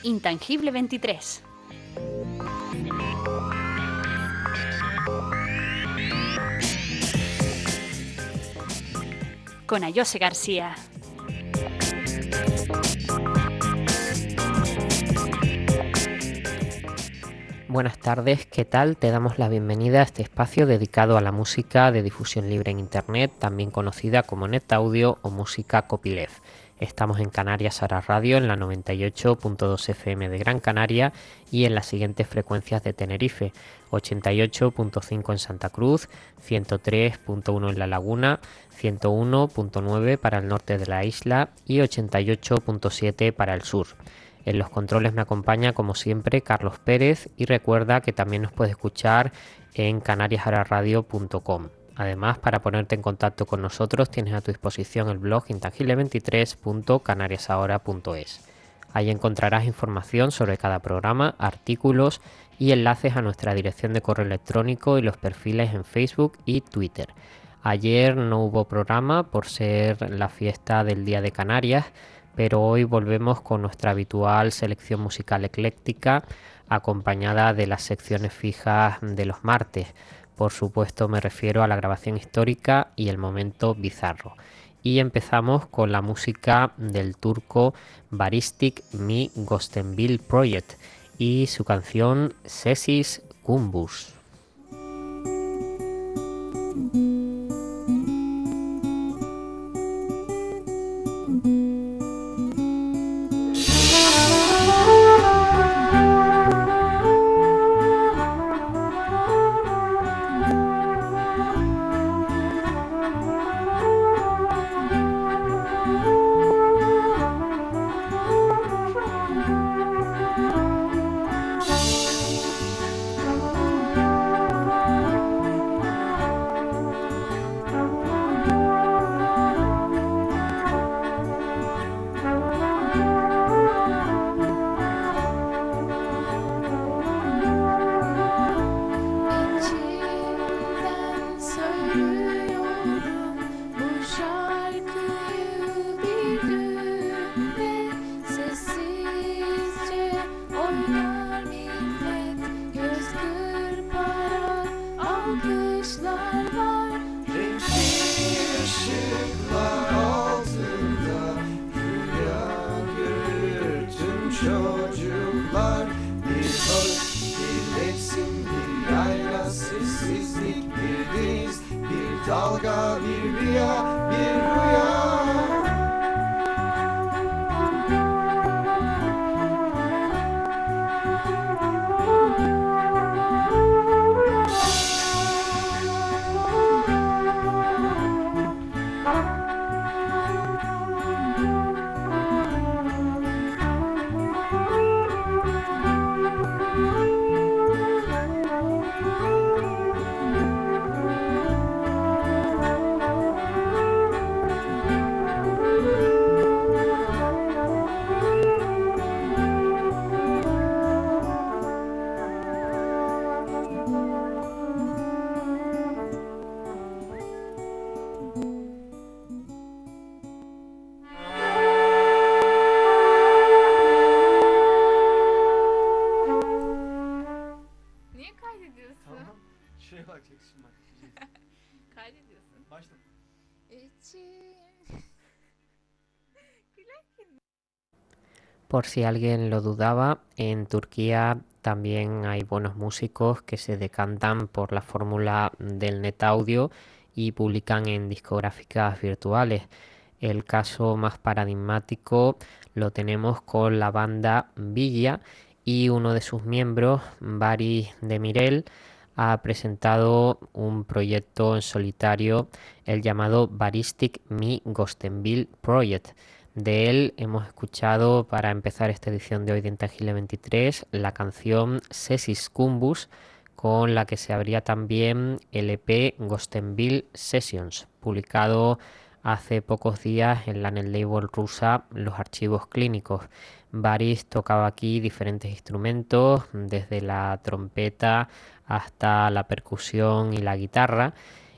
Intangible 23. Con Ayose García. Buenas tardes, ¿qué tal? Te damos la bienvenida a este espacio dedicado a la música de difusión libre en Internet, también conocida como NetAudio o música copyleft. Estamos en Canarias Ahora Radio en la 98.2 FM de Gran Canaria y en las siguientes frecuencias de Tenerife: 88.5 en Santa Cruz, 103.1 en La Laguna, 101.9 para el norte de la isla y 88.7 para el sur. En los controles me acompaña, como siempre, Carlos Pérez, y recuerda que también nos puedes escuchar en canariasahoraradio.com. Además, para ponerte en contacto con nosotros, tienes a tu disposición el blog intangible23.canariasahora.es. Ahí encontrarás información sobre cada programa, artículos y enlaces a nuestra dirección de correo electrónico y los perfiles en Facebook y Twitter. Ayer no hubo programa por ser la fiesta del Día de Canarias, pero hoy volvemos con nuestra habitual selección musical ecléctica, acompañada de las secciones fijas de los martes. Por supuesto me refiero a la grabación histórica y el momento bizarro. Y empezamos con la música del turco Baristik Mi Göstenbil Project y su canción Sesis Kumbus. Por si alguien lo dudaba, en Turquía también hay buenos músicos que se decantan por la fórmula del NetAudio y publican en discográficas virtuales. El caso más paradigmático lo tenemos con la banda Villa, y uno de sus miembros, Baris Demirel, ha presentado un proyecto en solitario, el llamado Baristik Mi Göstenbil Project. De él hemos escuchado, para empezar esta edición de hoy de Intangible 23, la canción Sesis Kumbus, con la que se abría también el EP Göstenbil Sessions, publicado hace pocos días en la netlabel rusa Los Archivos Clínicos. Baris tocaba aquí diferentes instrumentos, desde la trompeta hasta la percusión y la guitarra,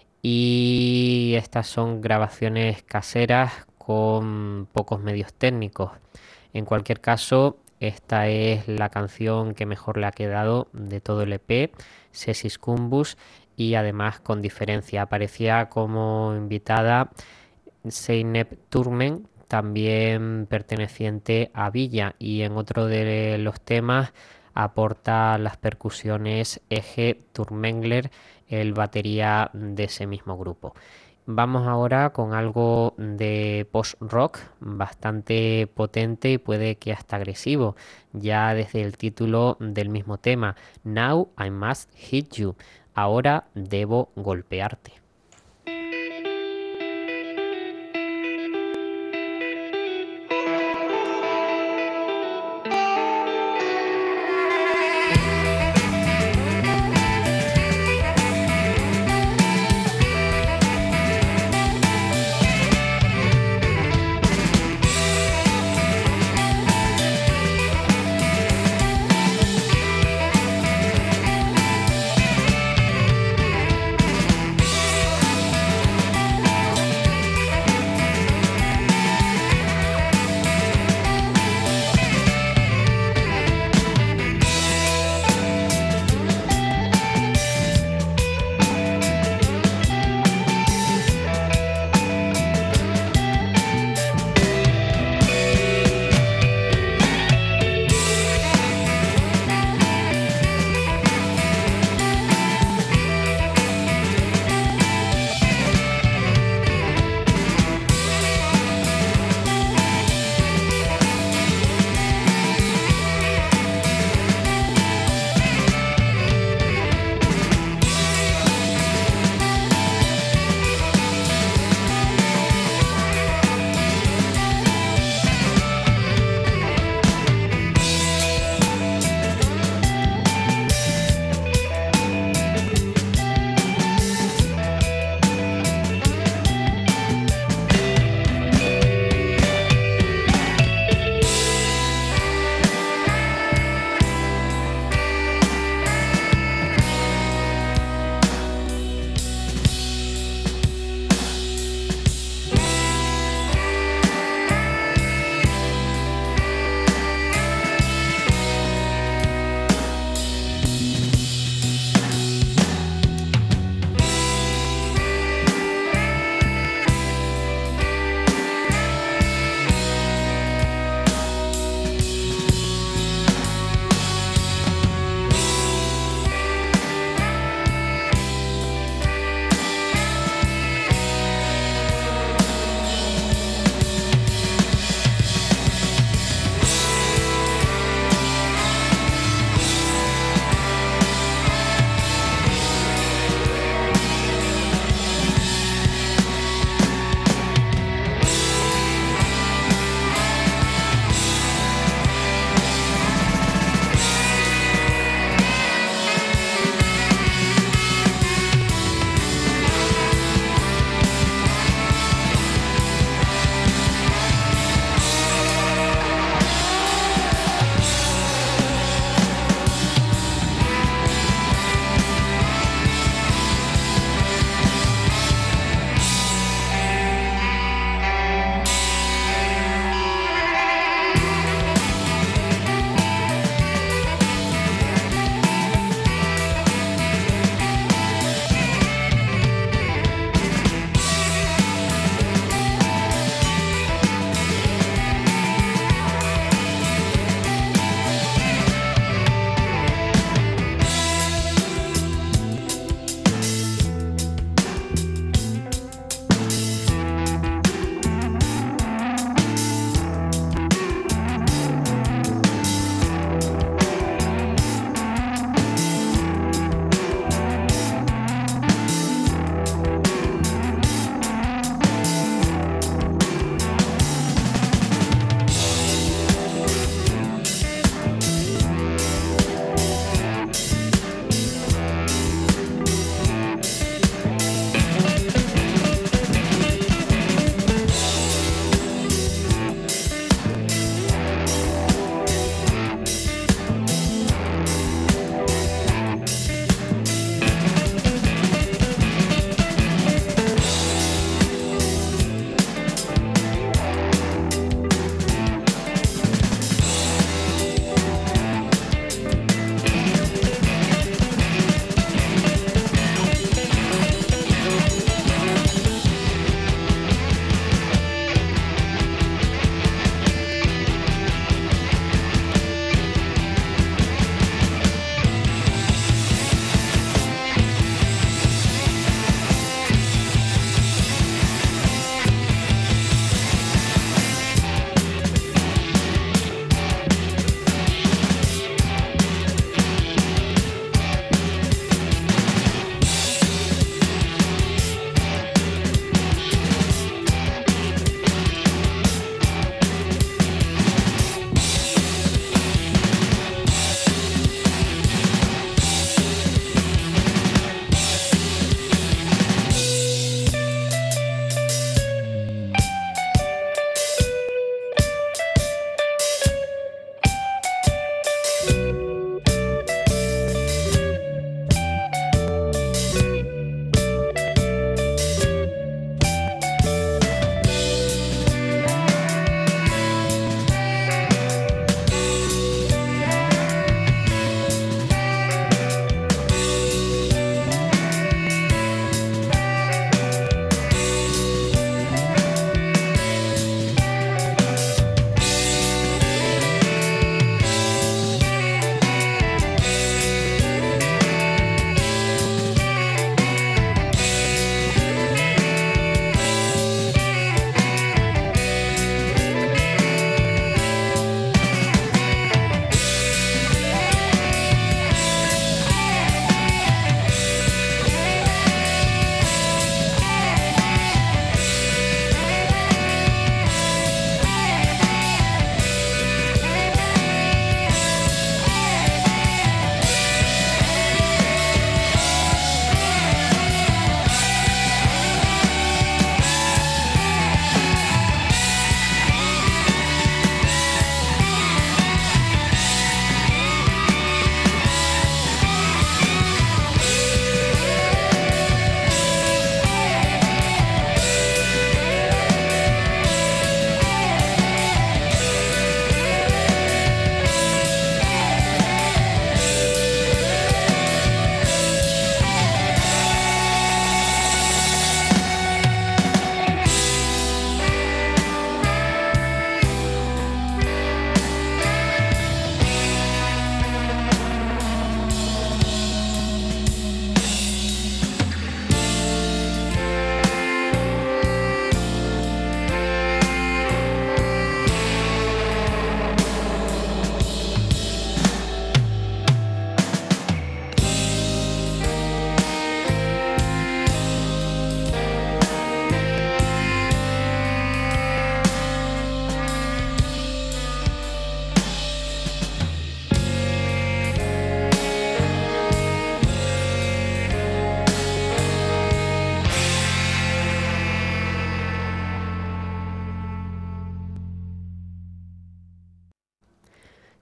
y estas son grabaciones caseras con pocos medios técnicos. En cualquier caso, Esta es la canción que mejor le ha quedado de todo el EP, Cessis Cumbus, y además con diferencia. Aparecía como invitada Zeynep Turmen, también perteneciente a Villa, y en otro de los temas aporta las percusiones Eje Turmengler, el batería de ese mismo grupo. Vamos ahora con algo de post-rock bastante potente y puede que hasta agresivo, ya desde el título del mismo tema, Now I Must Hit You, ahora debo golpearte.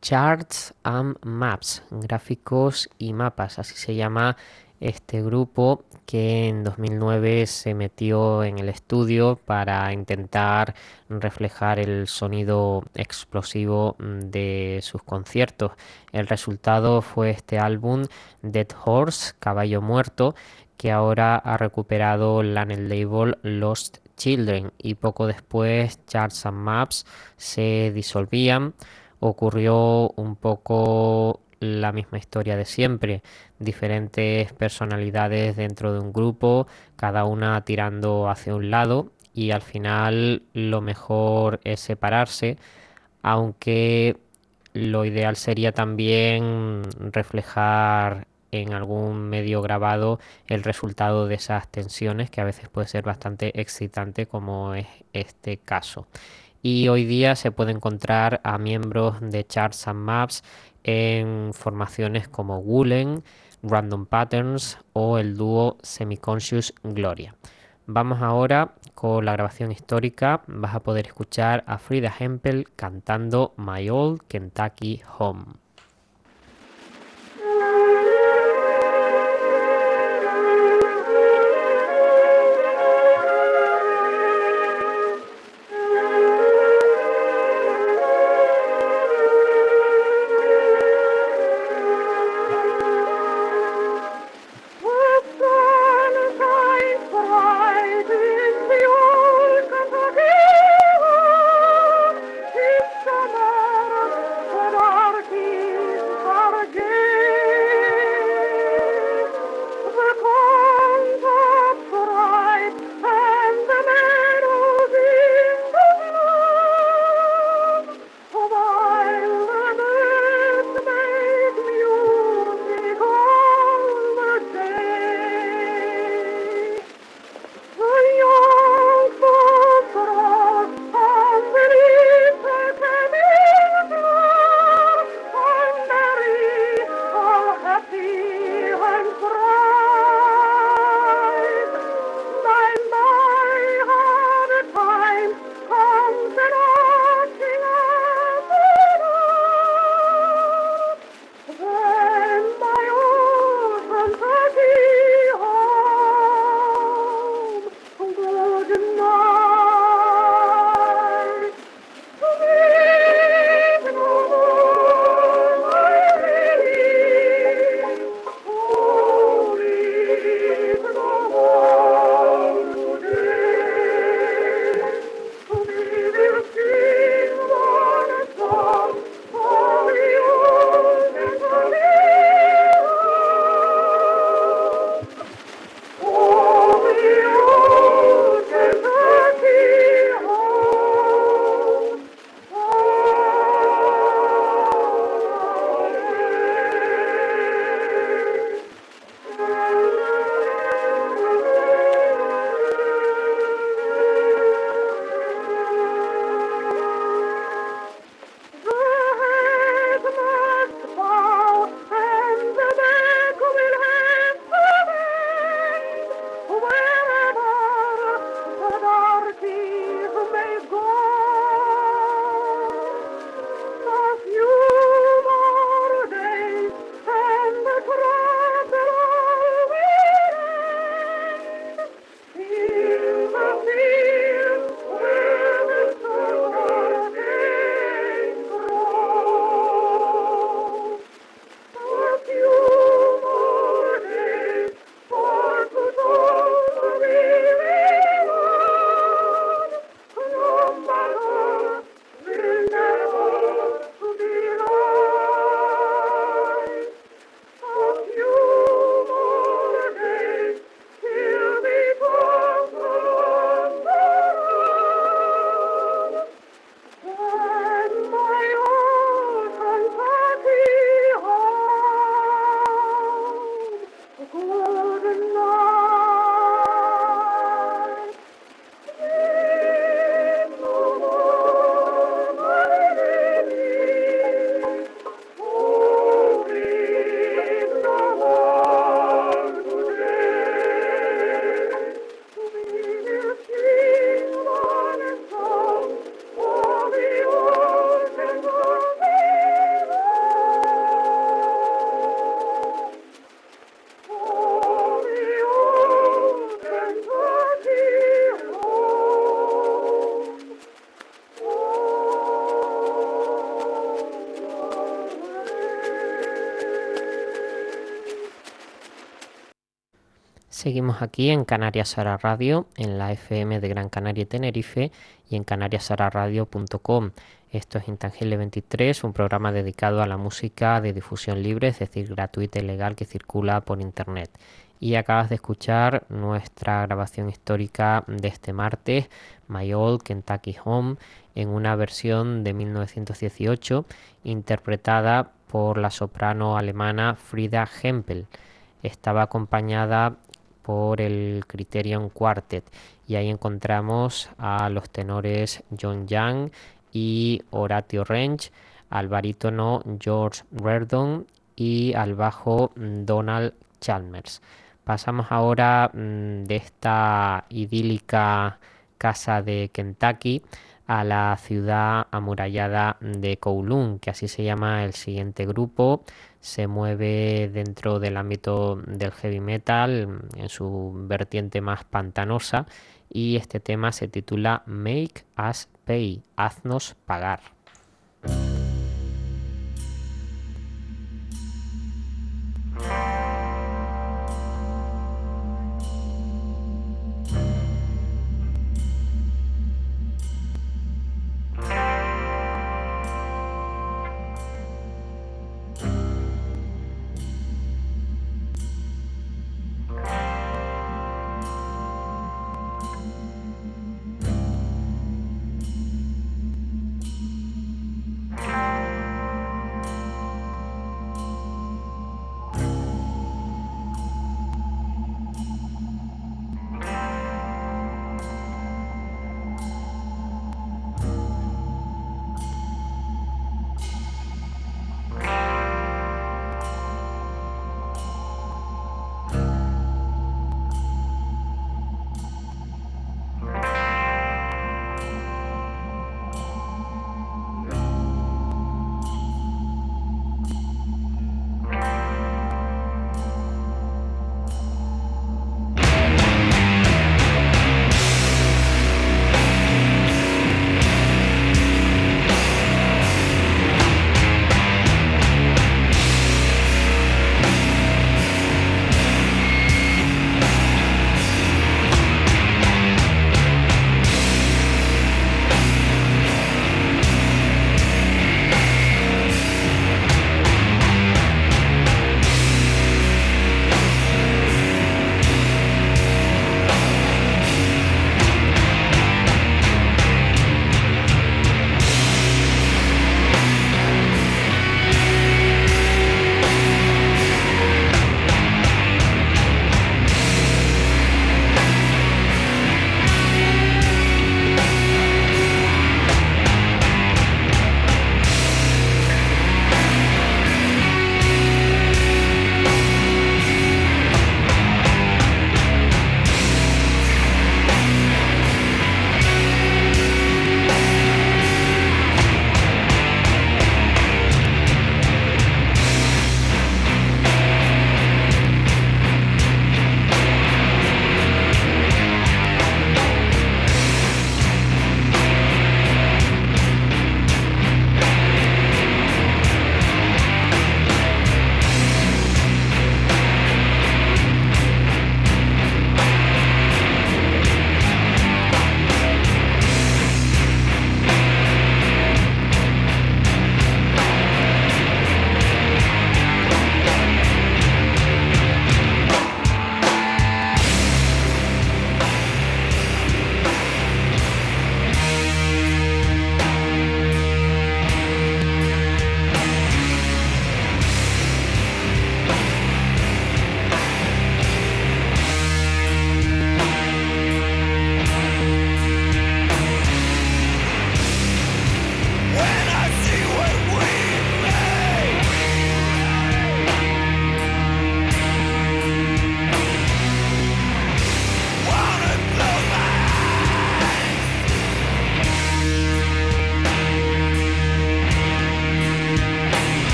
Charts and Maps, gráficos y mapas, así se llama este grupo que en 2009 se metió en el estudio para intentar reflejar el sonido explosivo de sus conciertos. El resultado fue este álbum Dead Horse, Caballo Muerto, que ahora ha recuperado en el label Lost Children, y poco después Charts and Maps se disolvían. Ocurrió un poco la misma historia de siempre, diferentes personalidades dentro de un grupo, cada una tirando hacia un lado, y al final lo mejor es separarse, aunque lo ideal sería también reflejar en algún medio grabado el resultado de esas tensiones, que a veces puede ser bastante excitante, como es este caso. Y hoy día se puede encontrar a miembros de Charts and Maps en formaciones como Woolen, Random Patterns o el dúo Semiconscious Gloria. Vamos ahora con la grabación histórica. Vas a poder escuchar a Frida Hempel cantando My Old Kentucky Home. It's Seguimos aquí en Canarias Ahora Radio, en la FM de Gran Canaria y Tenerife y en canariasahoraradio.com. Esto es Intangible 23, un programa dedicado a la música de difusión libre, es decir, gratuita y legal que circula por Internet. Y acabas de escuchar nuestra grabación histórica de este martes, My Old Kentucky Home, en una versión de 1918 interpretada por la soprano alemana Frida Hempel. Estaba acompañada por el Criterion Quartet y ahí encontramos a los tenores John Young y Horatio Rench, al barítono George Reardon y al bajo Donald Chalmers. Pasamos ahora de esta idílica casa de Kentucky a la ciudad amurallada de Kowloon, que así se llama el siguiente grupo. Se mueve dentro del ámbito del heavy metal en su vertiente más pantanosa y este tema se titula Make Us Pay, haznos pagar.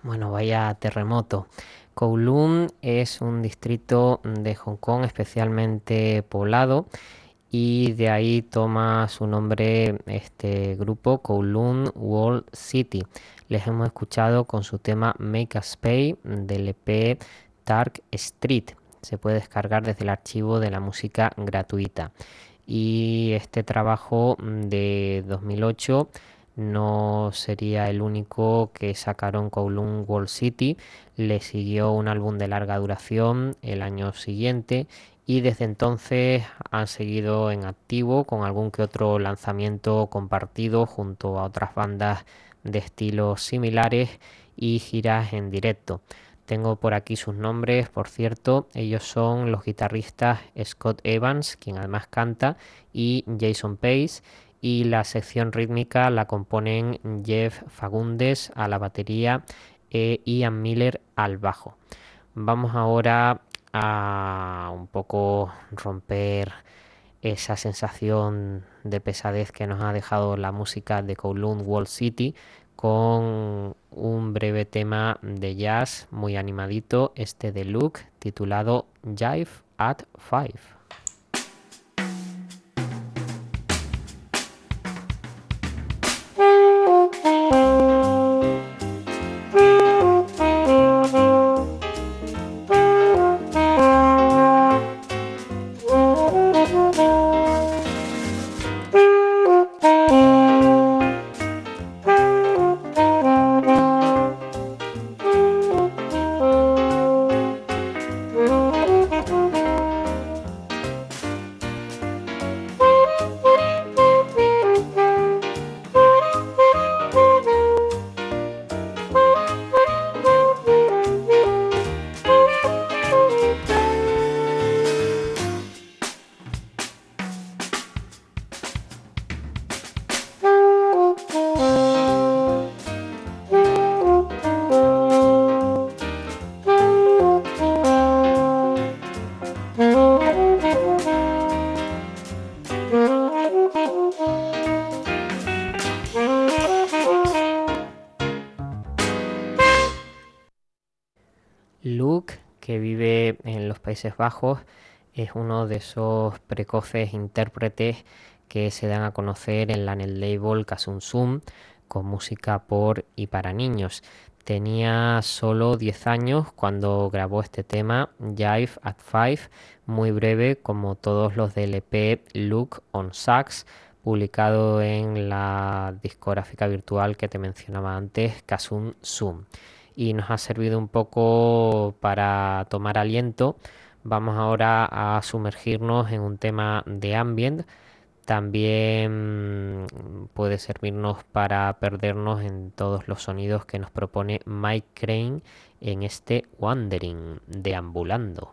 Bueno, vaya terremoto. Kowloon es un distrito de Hong Kong especialmente poblado y de ahí toma su nombre este grupo Kowloon Wall City. Les hemos escuchado con su tema Make Us Pay del EP Dark Street. Se puede descargar desde el archivo de la música gratuita. Y este trabajo de 2008 no sería el único que sacaron Kowloon Wall City. Le siguió un álbum de larga duración el año siguiente y desde entonces han seguido en activo con algún que otro lanzamiento compartido junto a otras bandas de estilos similares y giras en directo. Tengo por aquí sus nombres, por cierto, ellos son los guitarristas Scott Evans, quien además canta, y Jason Pace, y la sección rítmica la componen Jeff Fagundes a la batería e Ian Miller al bajo. Vamos ahora a un poco romper esa sensación de pesadez que nos ha dejado la música de Kowloon Wall City con un breve tema de jazz muy animadito, este de Luke, titulado Jive at Five. Luke, que vive en los Países Bajos, es uno de esos precoces intérpretes que se dan a conocer en el label Kasun Sum con música por y para niños. Tenía solo 10 años cuando grabó este tema, Jive at Five, muy breve como todos los del EP Luke on Sax, publicado en la discográfica virtual que te mencionaba antes, Kasun Sum, y nos ha servido un poco para tomar aliento. Vamos ahora a sumergirnos en un tema de ambient. También puede servirnos para perdernos en todos los sonidos que nos propone Mike Crane en este Wandering, deambulando.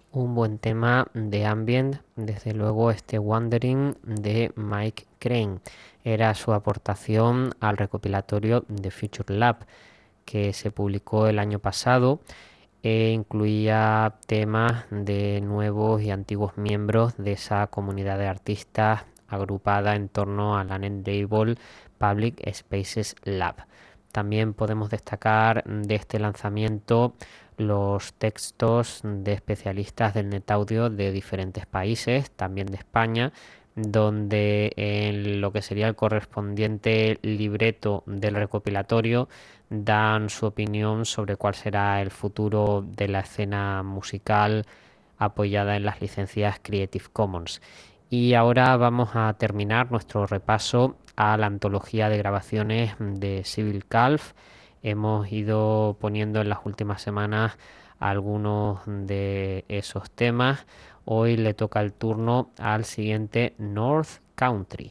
Un buen tema de ambient, desde luego este Wandering de Mike Crane. Era su aportación al recopilatorio de Future Lab, que se publicó el año pasado e incluía temas de nuevos y antiguos miembros de esa comunidad de artistas agrupada en torno a la Enable Public Spaces Lab. También podemos destacar de este lanzamiento los textos de especialistas del NetAudio de diferentes países, también de España, donde en lo que sería el correspondiente libreto del recopilatorio dan su opinión sobre cuál será el futuro de la escena musical apoyada en las licencias Creative Commons. Y ahora vamos a terminar nuestro repaso a la antología de grabaciones de Civil Calf. Hemos ido poniendo en las últimas semanas algunos de esos temas. Hoy le toca el turno al siguiente North Country.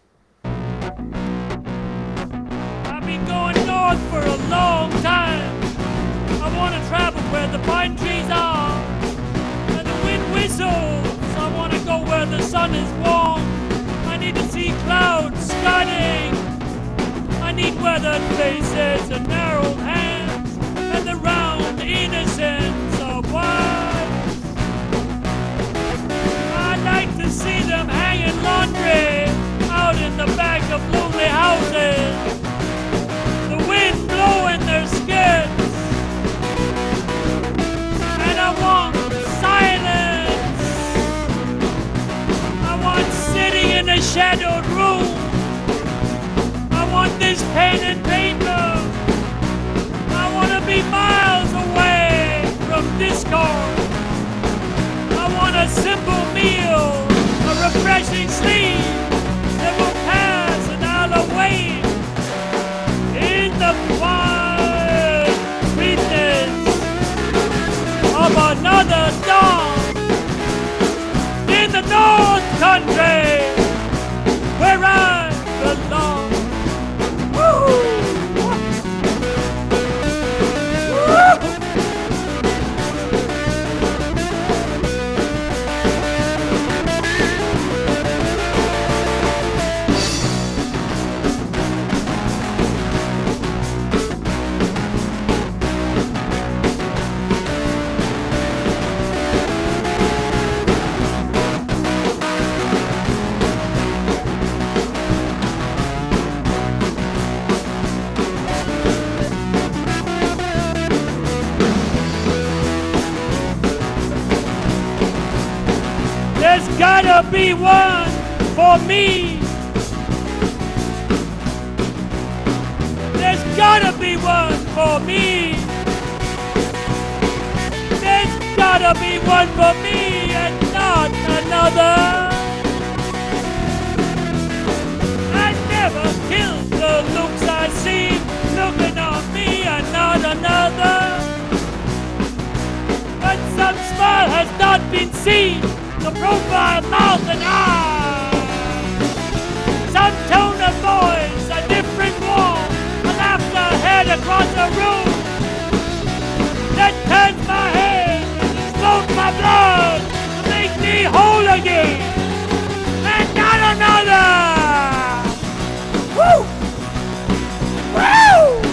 I've been going north for a long time. I want to travel where the pine trees are, where the wind whistles. I want to go where the sun is warm. I need to see clouds scudding. I need weathered faces and narrowed hands and the round innocence of wives. I'd like to see them hanging laundry out in the back of lonely houses. The wind blowing their skirts. And I want silence. I want sitting in a shadowed room. I want this pen and paper. I want to be miles away from discord. I want a simple meal, a refreshing sleep that will pass and I'll await in the quiet sweetness of another dawn in the North Country where I belong. Woo! There's gotta be one for me. There's gotta be one for me. There's gotta be one for me and not another. I never killed the looks I see looking on me and not another. But some smile has not been seen. The profile, mouth and eyes. Some tone of voice, a different warmth, a laughter heard across the room that turns my head and floats my blood to make me whole again and not another. Woo! Woo!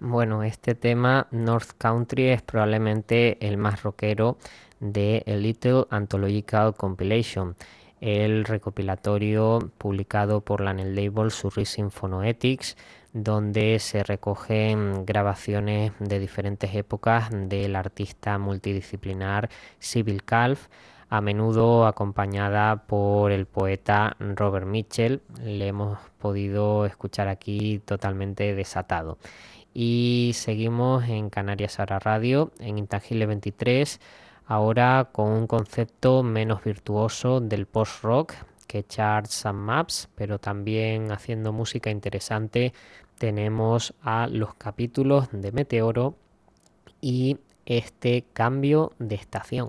Bueno, este tema, North Country, es probablemente el más rockero de A Little Anthological Compilation, el recopilatorio publicado por la net label Surrising Phonoetics, donde se recogen grabaciones de diferentes épocas del artista multidisciplinar Sybil Calf, a menudo acompañada por el poeta Robert Mitchell. Le hemos podido escuchar aquí totalmente desatado. Y seguimos en Canarias Ahora Radio, en Intangible 23, ahora con un concepto menos virtuoso del post-rock que Charts and Maps, pero también haciendo música interesante. Tenemos a Los Capítulos de Meteoro y este Cambio de Estación.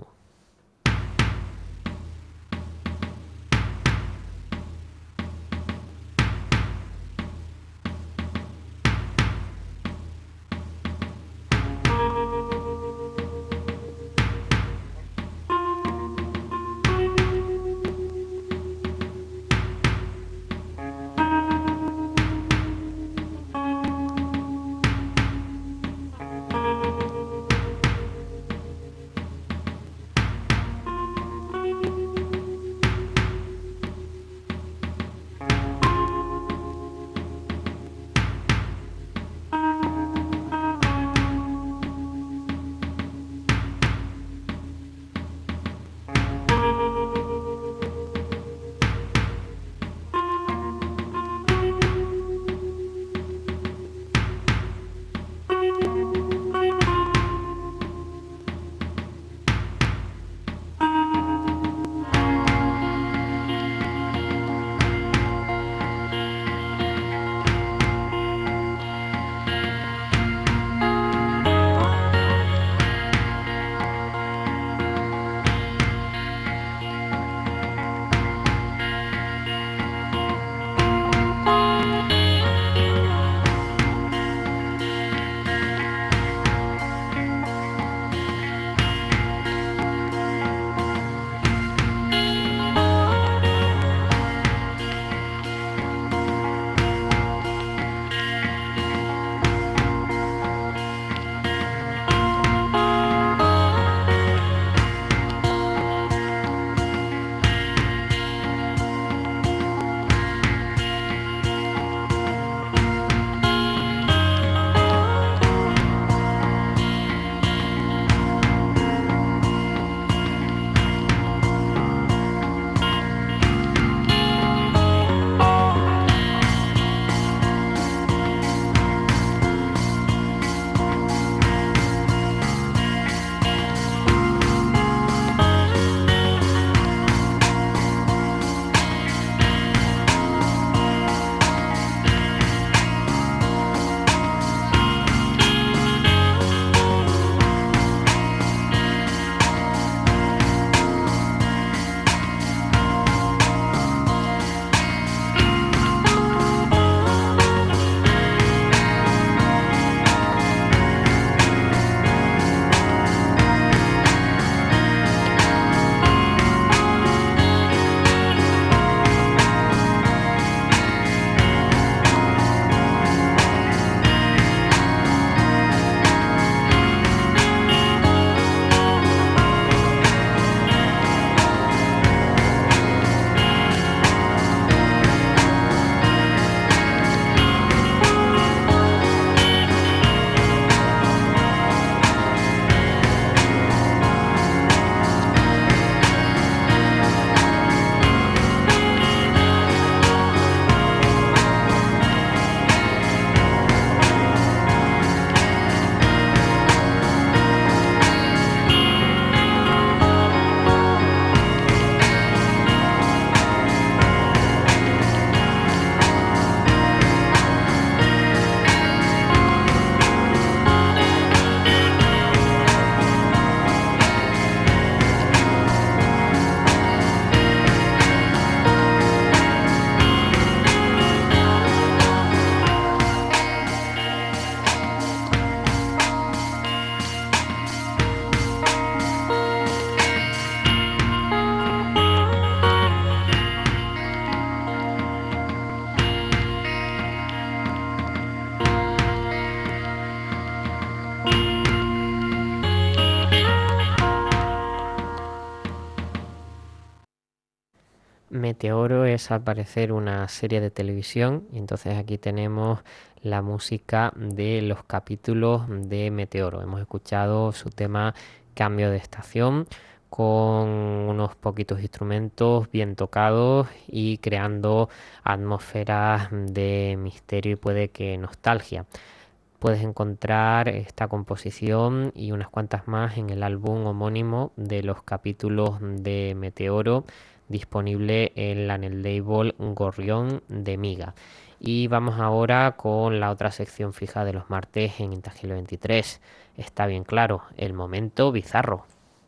Meteoro es al parecer una serie de televisión y entonces aquí tenemos la música de los capítulos de Meteoro. Hemos escuchado su tema Cambio de estación con unos poquitos instrumentos bien tocados y creando atmósferas de misterio y puede que nostalgia. Puedes encontrar esta composición y unas cuantas más en el álbum homónimo de los capítulos de Meteoro, disponible en la label Gorrión de Miga. Y vamos ahora con la otra sección fija de los martes en Intangible 23. Está bien claro, el momento bizarro.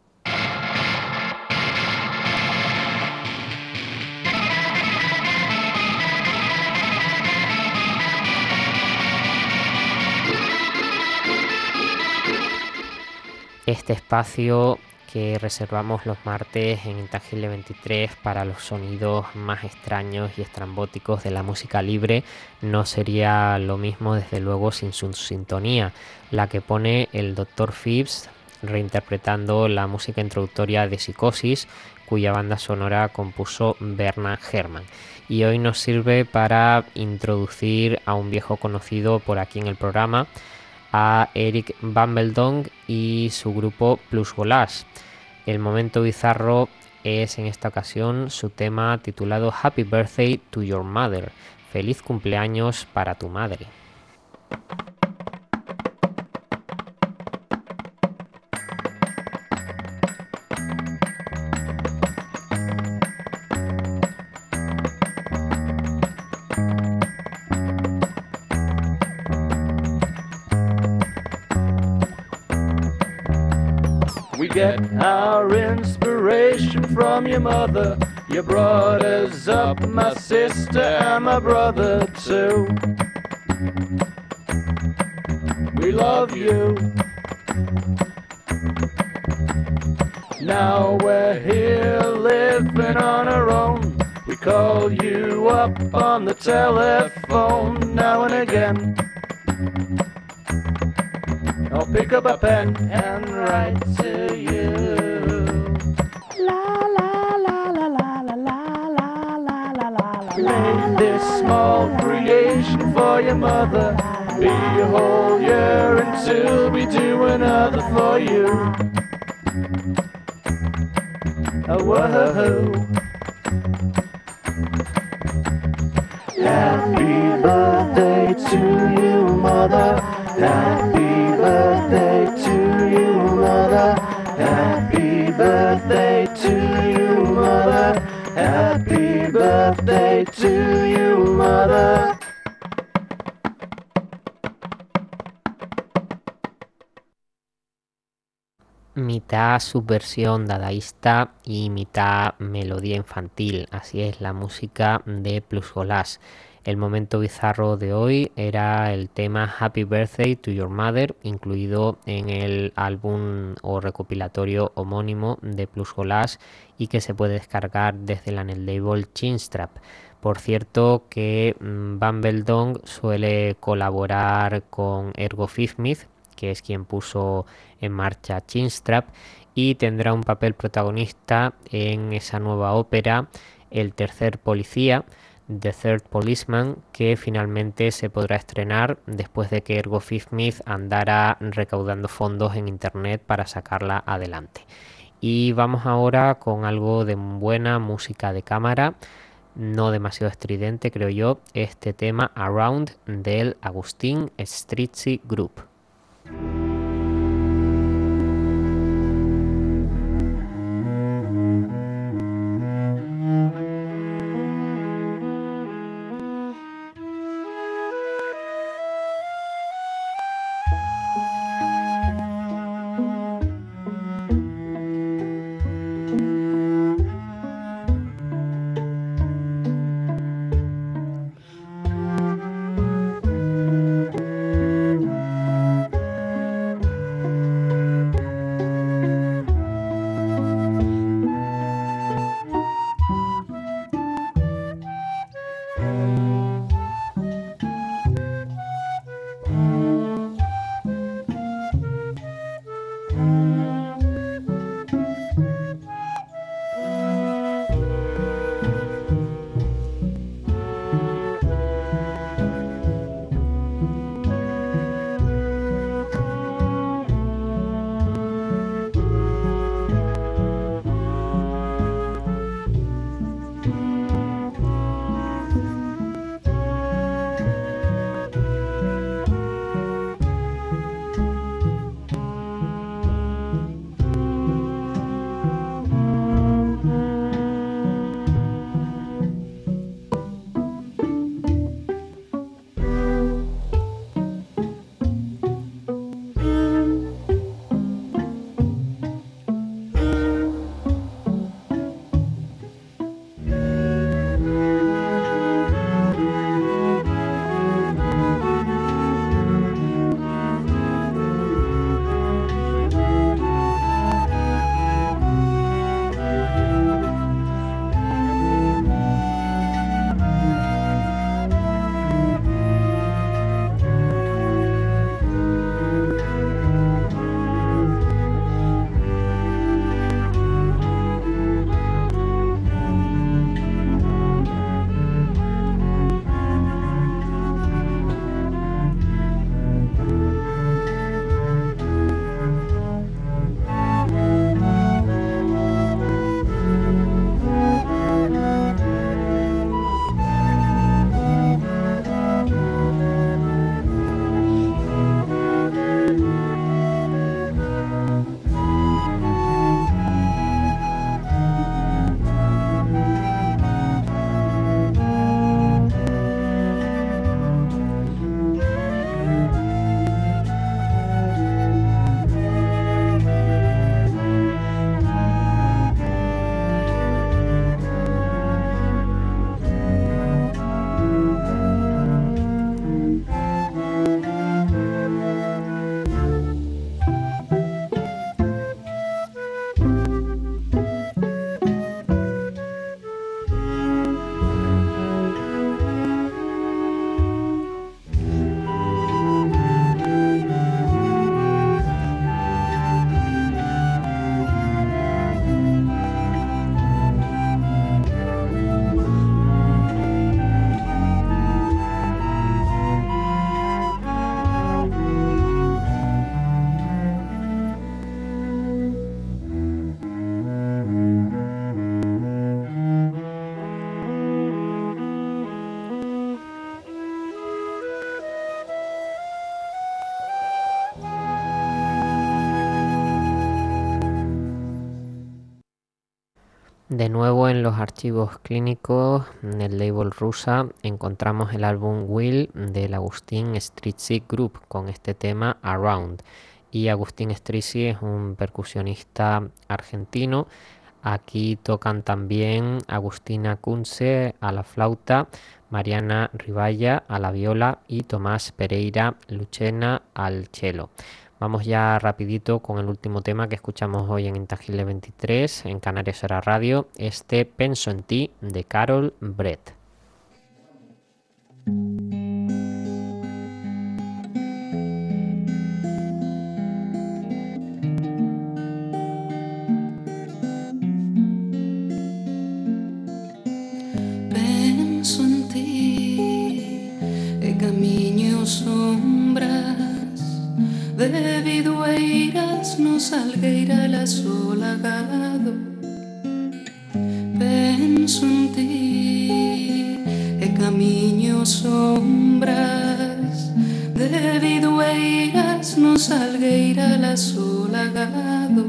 Este espacio que reservamos los martes en Intangible 23 para los sonidos más extraños y estrambóticos de la música libre no sería lo mismo desde luego sin su sintonía, la que pone el Dr. Phipps reinterpretando la música introductoria de Psicosis, cuya banda sonora compuso Bernard Herrmann. Y hoy nos sirve para introducir a un viejo conocido por aquí en el programa, a Eric Bumbledong y su grupo Plus Golas. El momento bizarro es en esta ocasión su tema titulado Happy Birthday to Your Mother. Feliz cumpleaños para tu madre. We get our inspiration from your mother. You brought us up, my sister and my brother too. We love you. Now we're here living on our own. We call you up on the telephone now and again. I'll pick up a pen and write to you. La la la la la la la la la la. Made this small creation for your mother. Be a whole year until we do another for you. Oh, whoa. Happy birthday to you, mother. Happy birthday to you, mother. Happy birthday to you, mother. Happy birthday to you, mother. Mitad subversión dadaísta y mitad melodía infantil. Así es la música de Plus Golas. El momento bizarro de hoy era el tema Happy Birthday to Your Mother, incluido en el álbum o recopilatorio homónimo de Plus Golas y que se puede descargar desde la label Chinstrap. Por cierto que Bumbledong suele colaborar con Ergo Fifth, que es quien puso en marcha Chinstrap, y tendrá un papel protagonista en esa nueva ópera, El tercer policía, The Third Policeman, que finalmente se podrá estrenar después de que Ergo Fifth andara recaudando fondos en internet para sacarla adelante. Y vamos ahora con algo de buena música de cámara, no demasiado estridente creo yo, este tema Around del Agustín Strizzi Group. De nuevo en los archivos clínicos del label Rusa encontramos el álbum Will del Agustín Strizzi Group con este tema Around. Y Agustín Strizzi es un percusionista argentino. Aquí tocan también Agustina Kunze a la flauta, Mariana Riballa a la viola y Tomás Pereira Lucena al cello. Vamos ya rapidito con el último tema que escuchamos hoy en Intangible 23, en Canarias Hora Radio, Penso en ti, de Carol Brett. Penso en ti e camiño sombras de vidueiras no salgueira la solagado. Penso en ti e camiño sombras de vidueiras no salgueira la solagado.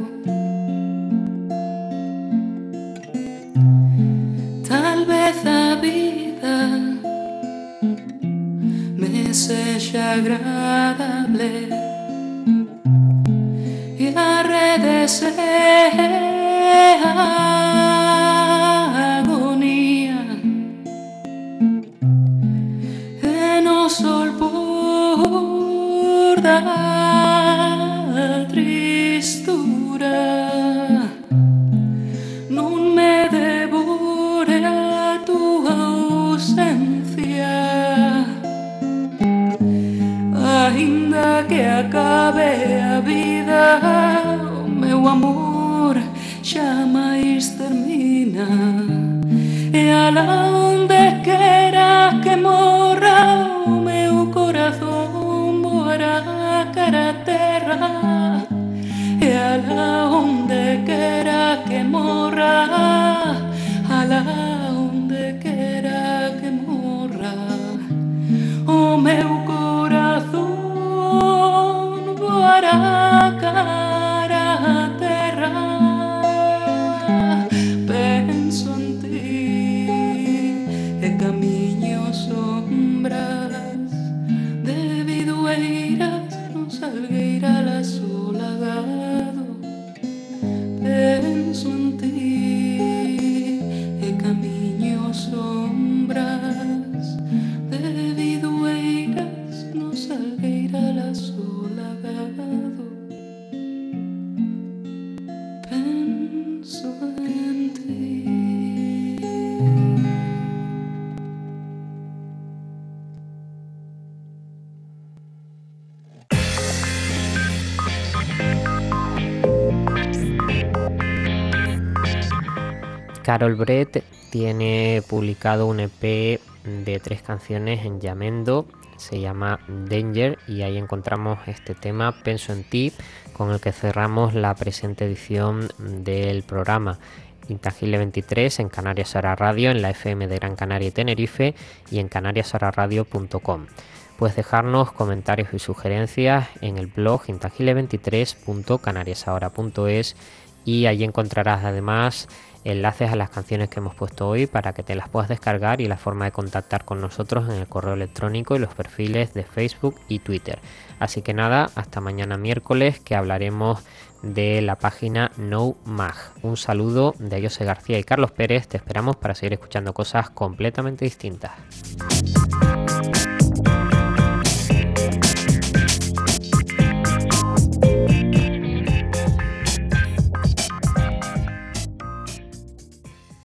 Tal vez a vida me sexa agradable y a redes agonía e no sol por da tristura non me devore a tua ausencia, ainda que acabe a vida, o meu amor xa máis termina. E alá onde quera que morra, o meu corazón voará cara a terra. E alá onde quera que morra, alá onde quera que morra, o meu corazón voará cara a terra. Penso en ti e camiño sombras de vidueiras non salgueira la solagado. Penso en ti e camiño sombras de vidueiras non salgueira la solagado. Penso en ti. Carol Brett tiene publicado un EP de 3 canciones en Yamendo, se llama Danger, y ahí encontramos este tema Penso en ti, con el que cerramos la presente edición del programa Intangible 23 en Canarias Hora Radio, en la FM de Gran Canaria y Tenerife y en canariashoraradio.com. Puedes dejarnos comentarios y sugerencias en el blog intangible23.canariasahora.es, y allí encontrarás además enlaces a las canciones que hemos puesto hoy para que te las puedas descargar y la forma de contactar con nosotros en el correo electrónico y los perfiles de Facebook y Twitter. Así que nada, hasta mañana miércoles, que hablaremos de la página No Mag. Un saludo de José García y Carlos Pérez. Te esperamos para seguir escuchando cosas completamente distintas.